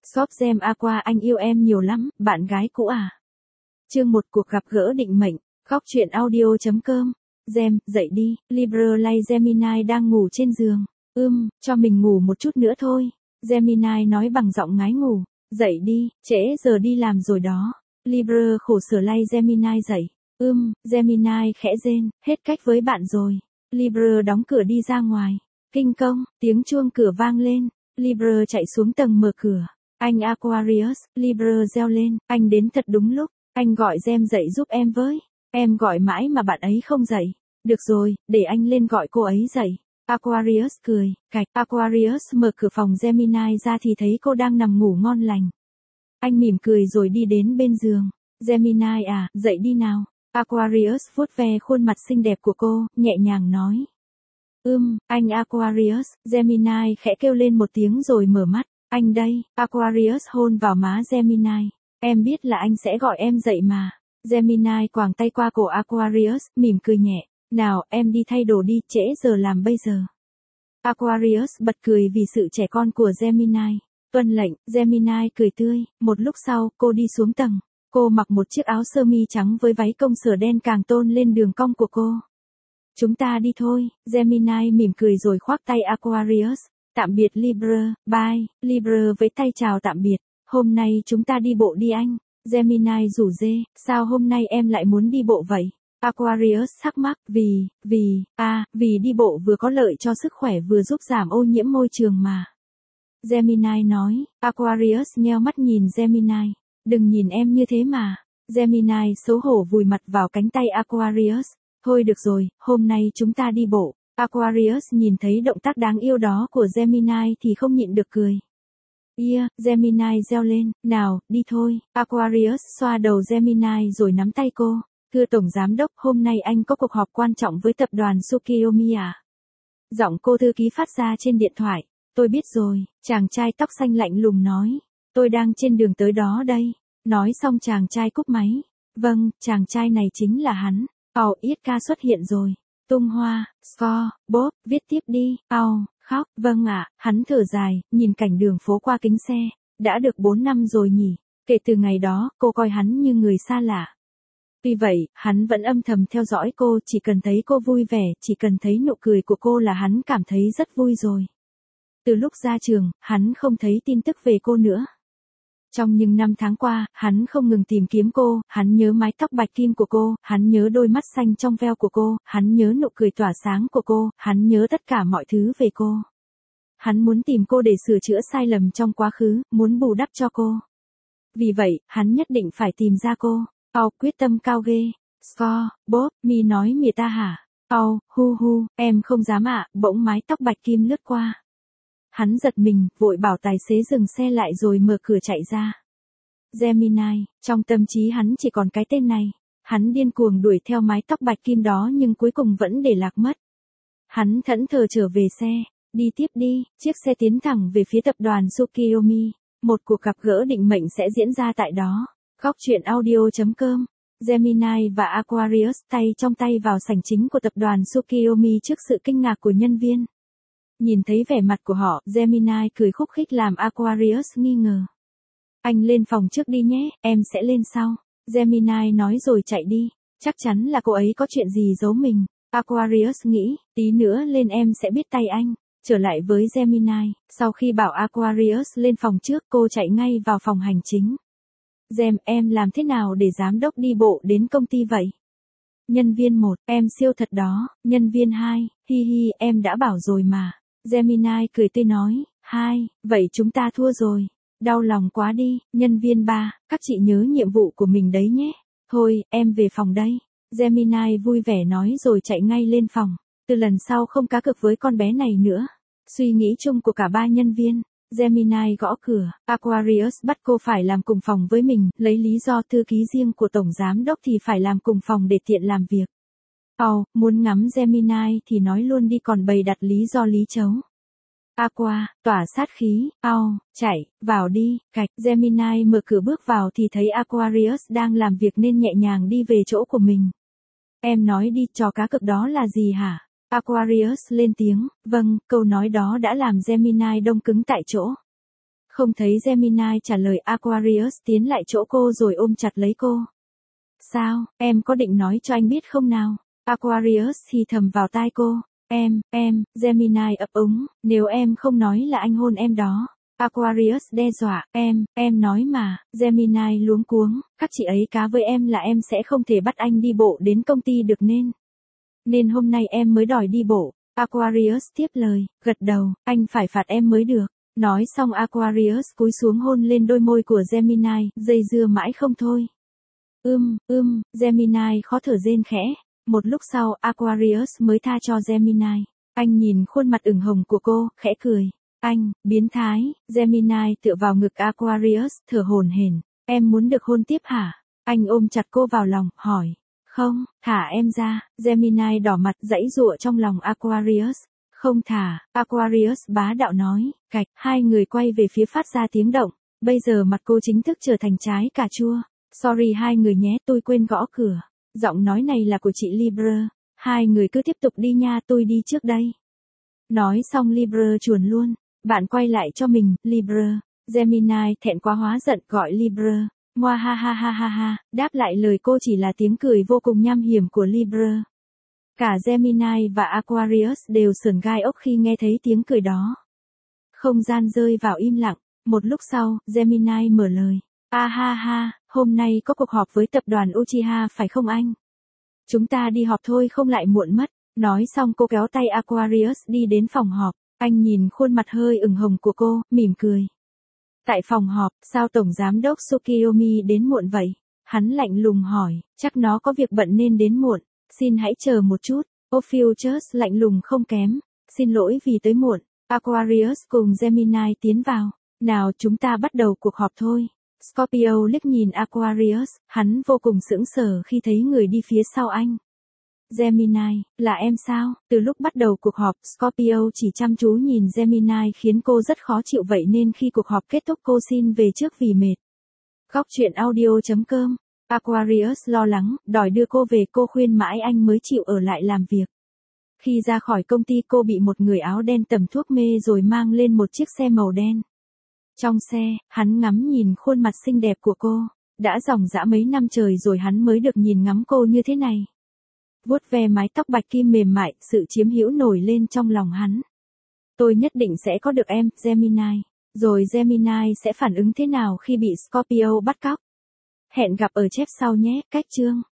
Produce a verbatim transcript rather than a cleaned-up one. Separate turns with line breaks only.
Shop Gem Aqua anh yêu em nhiều lắm, bạn gái cũ à? Chương một cuộc gặp gỡ định mệnh, góc truyện audio chấm com. Gem, dậy đi, Libra Gemini đang ngủ trên giường. Ưm, cho mình ngủ một chút nữa thôi. Gemini nói bằng giọng ngái ngủ. Dậy đi, trễ giờ đi làm rồi đó. Libra khổ sở lay Gemini dậy. Ưm, Gemini khẽ rên, hết cách với bạn rồi. Libra đóng cửa đi ra ngoài. Kinh công, tiếng chuông cửa vang lên. Libra chạy xuống tầng mở cửa. Anh Aquarius, Libra reo lên, anh đến thật đúng lúc, anh gọi Gem dậy giúp em với. Em gọi mãi mà bạn ấy không dậy. Được rồi, để anh lên gọi cô ấy dậy. Aquarius cười, cạch. Aquarius mở cửa phòng Gemini ra thì thấy cô đang nằm ngủ ngon lành. Anh mỉm cười rồi đi đến bên giường. Gemini à, dậy đi nào. Aquarius vuốt ve khuôn mặt xinh đẹp của cô, nhẹ nhàng nói. Ưm, anh Aquarius, Gemini khẽ kêu lên một tiếng rồi mở mắt. Anh đây, Aquarius hôn vào má Gemini. Em biết là anh sẽ gọi em dậy mà. Gemini quàng tay qua cổ Aquarius, mỉm cười nhẹ. Nào, em đi thay đồ đi, trễ giờ làm bây giờ. Aquarius bật cười vì sự trẻ con của Gemini. Tuân lệnh, Gemini cười tươi. Một lúc sau, cô đi xuống tầng. Cô mặc một chiếc áo sơ mi trắng với váy công sở đen càng tôn lên đường cong của cô. Chúng ta đi thôi, Gemini mỉm cười rồi khoác tay Aquarius. Tạm biệt Libra, bye, Libra với tay chào tạm biệt. Hôm nay chúng ta đi bộ đi anh. Gemini rủ dê, sao hôm nay em lại muốn đi bộ vậy? Aquarius thắc mắc, vì, vì, à, vì đi bộ vừa có lợi cho sức khỏe vừa giúp giảm ô nhiễm môi trường mà. Gemini nói, Aquarius nheo mắt nhìn Gemini. Đừng nhìn em như thế mà. Gemini xấu hổ vùi mặt vào cánh tay Aquarius. Thôi được rồi, hôm nay chúng ta đi bộ. Aquarius nhìn thấy động tác đáng yêu đó của Gemini thì không nhịn được cười. Yeah, Gemini reo lên, nào, đi thôi. Aquarius xoa đầu Gemini rồi nắm tay cô. Thưa Tổng Giám đốc, hôm nay anh có cuộc họp quan trọng với tập đoàn Tsukiyomi à? Giọng cô thư ký phát ra trên điện thoại. Tôi biết rồi, chàng trai tóc xanh lạnh lùng nói. Tôi đang trên đường tới đó đây. Nói xong chàng trai cúp máy. Vâng, chàng trai này chính là hắn. Ồ, yết ca xuất hiện rồi. Tung hoa, score, bốp, viết tiếp đi, ao, khóc, vâng ạ, hắn thở dài, nhìn cảnh đường phố qua kính xe, đã được bốn năm rồi nhỉ, kể từ ngày đó, cô coi hắn như người xa lạ. Tuy vậy, hắn vẫn âm thầm theo dõi cô, chỉ cần thấy cô vui vẻ, chỉ cần thấy nụ cười của cô là hắn cảm thấy rất vui rồi. Từ lúc ra trường, hắn không thấy tin tức về cô nữa. Trong những năm tháng qua, hắn không ngừng tìm kiếm cô, hắn nhớ mái tóc bạch kim của cô, hắn nhớ đôi mắt xanh trong veo của cô, hắn nhớ nụ cười tỏa sáng của cô, hắn nhớ tất cả mọi thứ về cô. Hắn muốn tìm cô để sửa chữa sai lầm trong quá khứ, muốn bù đắp cho cô. Vì vậy, hắn nhất định phải tìm ra cô. Ồ, quyết tâm cao ghê. Score, bốp, mi nói mỉa ta hả? Ồ, hu hu, em không dám ạ, bỗng mái tóc bạch kim lướt qua. Hắn giật mình, vội bảo tài xế dừng xe lại rồi mở cửa chạy ra. Gemini, trong tâm trí hắn chỉ còn cái tên này. Hắn điên cuồng đuổi theo mái tóc bạch kim đó nhưng cuối cùng vẫn để lạc mất. Hắn thẫn thờ trở về xe. Đi tiếp đi, chiếc xe tiến thẳng về phía tập đoàn Tsukiyomi. Một cuộc gặp gỡ định mệnh sẽ diễn ra tại đó. Góc truyện audio chấm com. Gemini và Aquarius tay trong tay vào sảnh chính của tập đoàn Tsukiyomi trước sự kinh ngạc của nhân viên. Nhìn thấy vẻ mặt của họ, Gemini cười khúc khích làm Aquarius nghi ngờ. Anh lên phòng trước đi nhé, em sẽ lên sau. Gemini nói rồi chạy đi. Chắc chắn là cô ấy có chuyện gì giấu mình. Aquarius nghĩ, tí nữa lên em sẽ biết tay anh. Trở lại với Gemini, sau khi bảo Aquarius lên phòng trước, cô chạy ngay vào phòng hành chính. Gem, em làm thế nào để giám đốc đi bộ đến công ty vậy? Nhân viên một, em siêu thật đó. Nhân viên hai, hi hi, em đã bảo rồi mà. Gemini cười tươi nói, hai, vậy chúng ta thua rồi. Đau lòng quá đi. Nhân viên ba, các chị nhớ nhiệm vụ của mình đấy nhé. Thôi, em về phòng đây. Gemini vui vẻ nói rồi chạy ngay lên phòng. Từ lần sau không cá cược với con bé này nữa. Suy nghĩ chung của cả ba nhân viên. Gemini gõ cửa, Aquarius bắt cô phải làm cùng phòng với mình, lấy lý do thư ký riêng của tổng giám đốc thì phải làm cùng phòng để tiện làm việc. Ồ, oh, muốn ngắm Gemini thì nói luôn đi còn bày đặt lý do lý chấu. Aqua, tỏa sát khí, ao, oh, chạy, vào đi, cạch. Gemini mở cửa bước vào thì thấy Aquarius đang làm việc nên nhẹ nhàng đi về chỗ của mình. Em nói đi, trò cá cược đó là gì hả? Aquarius lên tiếng, vâng, câu nói đó đã làm Gemini đông cứng tại chỗ. Không thấy Gemini trả lời, Aquarius tiến lại chỗ cô rồi ôm chặt lấy cô. Sao, em có định nói cho anh biết không nào? Aquarius thì thầm vào tai cô. Em, em, Gemini ấp úng, nếu em không nói là anh hôn em đó. Aquarius đe dọa, em, em nói mà, Gemini luống cuống, các chị ấy cá với em là em sẽ không thể bắt anh đi bộ đến công ty được nên. Nên hôm nay em mới đòi đi bộ. Aquarius tiếp lời, gật đầu, anh phải phạt em mới được. Nói xong Aquarius cúi xuống hôn lên đôi môi của Gemini, dây dưa mãi không thôi. Ưm, ưm, Gemini khó thở rên khẽ. Một lúc sau Aquarius mới tha cho Gemini. Anh nhìn khuôn mặt ửng hồng của cô, khẽ cười. Anh, biến thái, Gemini tựa vào ngực Aquarius, thở hổn hển. Em muốn được hôn tiếp hả? Anh ôm chặt cô vào lòng, hỏi. Không, thả em ra, Gemini đỏ mặt giãy giụa trong lòng Aquarius. Không thả, Aquarius bá đạo nói, cạch, hai người quay về phía phát ra tiếng động. Bây giờ mặt cô chính thức trở thành trái cà chua. Sorry hai người nhé, tôi quên gõ cửa. Giọng nói này là của chị Libra. Hai người cứ tiếp tục đi nha, tôi đi trước đây. Nói xong Libra chuồn luôn. Bạn quay lại cho mình, Libra. Gemini thẹn quá hóa giận gọi Libra. Ngoa ha ha ha ha ha, đáp lại lời cô chỉ là tiếng cười vô cùng nham hiểm của Libra. Cả Gemini và Aquarius đều sởn gai ốc khi nghe thấy tiếng cười đó. Không gian rơi vào im lặng. Một lúc sau, Gemini mở lời. A ha ha, hôm nay có cuộc họp với tập đoàn Uchiha phải không anh? Chúng ta đi họp thôi không lại muộn mất. Nói xong cô kéo tay Aquarius đi đến phòng họp. Anh nhìn khuôn mặt hơi ửng hồng của cô, mỉm cười. Tại phòng họp, sao Tổng Giám đốc Tsukiyomi đến muộn vậy? Hắn lạnh lùng hỏi, chắc nó có việc bận nên đến muộn. Xin hãy chờ một chút. Ophiuchus lạnh lùng không kém. Xin lỗi vì tới muộn. Aquarius cùng Gemini tiến vào. Nào chúng ta bắt đầu cuộc họp thôi. Scorpio liếc nhìn Aquarius, hắn vô cùng sững sờ khi thấy người đi phía sau anh. Gemini, là em sao? Từ lúc bắt đầu cuộc họp, Scorpio chỉ chăm chú nhìn Gemini khiến cô rất khó chịu vậy nên khi cuộc họp kết thúc cô xin về trước vì mệt. Góc truyện audio chấm com. Aquarius lo lắng, đòi đưa cô về, cô khuyên mãi anh mới chịu ở lại làm việc. Khi ra khỏi công ty cô bị một người áo đen tẩm thuốc mê rồi mang lên một chiếc xe màu đen. Trong xe, hắn ngắm nhìn khuôn mặt xinh đẹp của cô. Đã dòng dã mấy năm trời rồi hắn mới được nhìn ngắm cô như thế này. Vuốt ve mái tóc bạch kim mềm mại, sự chiếm hữu nổi lên trong lòng hắn. Tôi nhất định sẽ có được em, Gemini. Rồi Gemini sẽ phản ứng thế nào khi bị Scorpio bắt cóc? Hẹn gặp ở chép sau nhé, cách chương.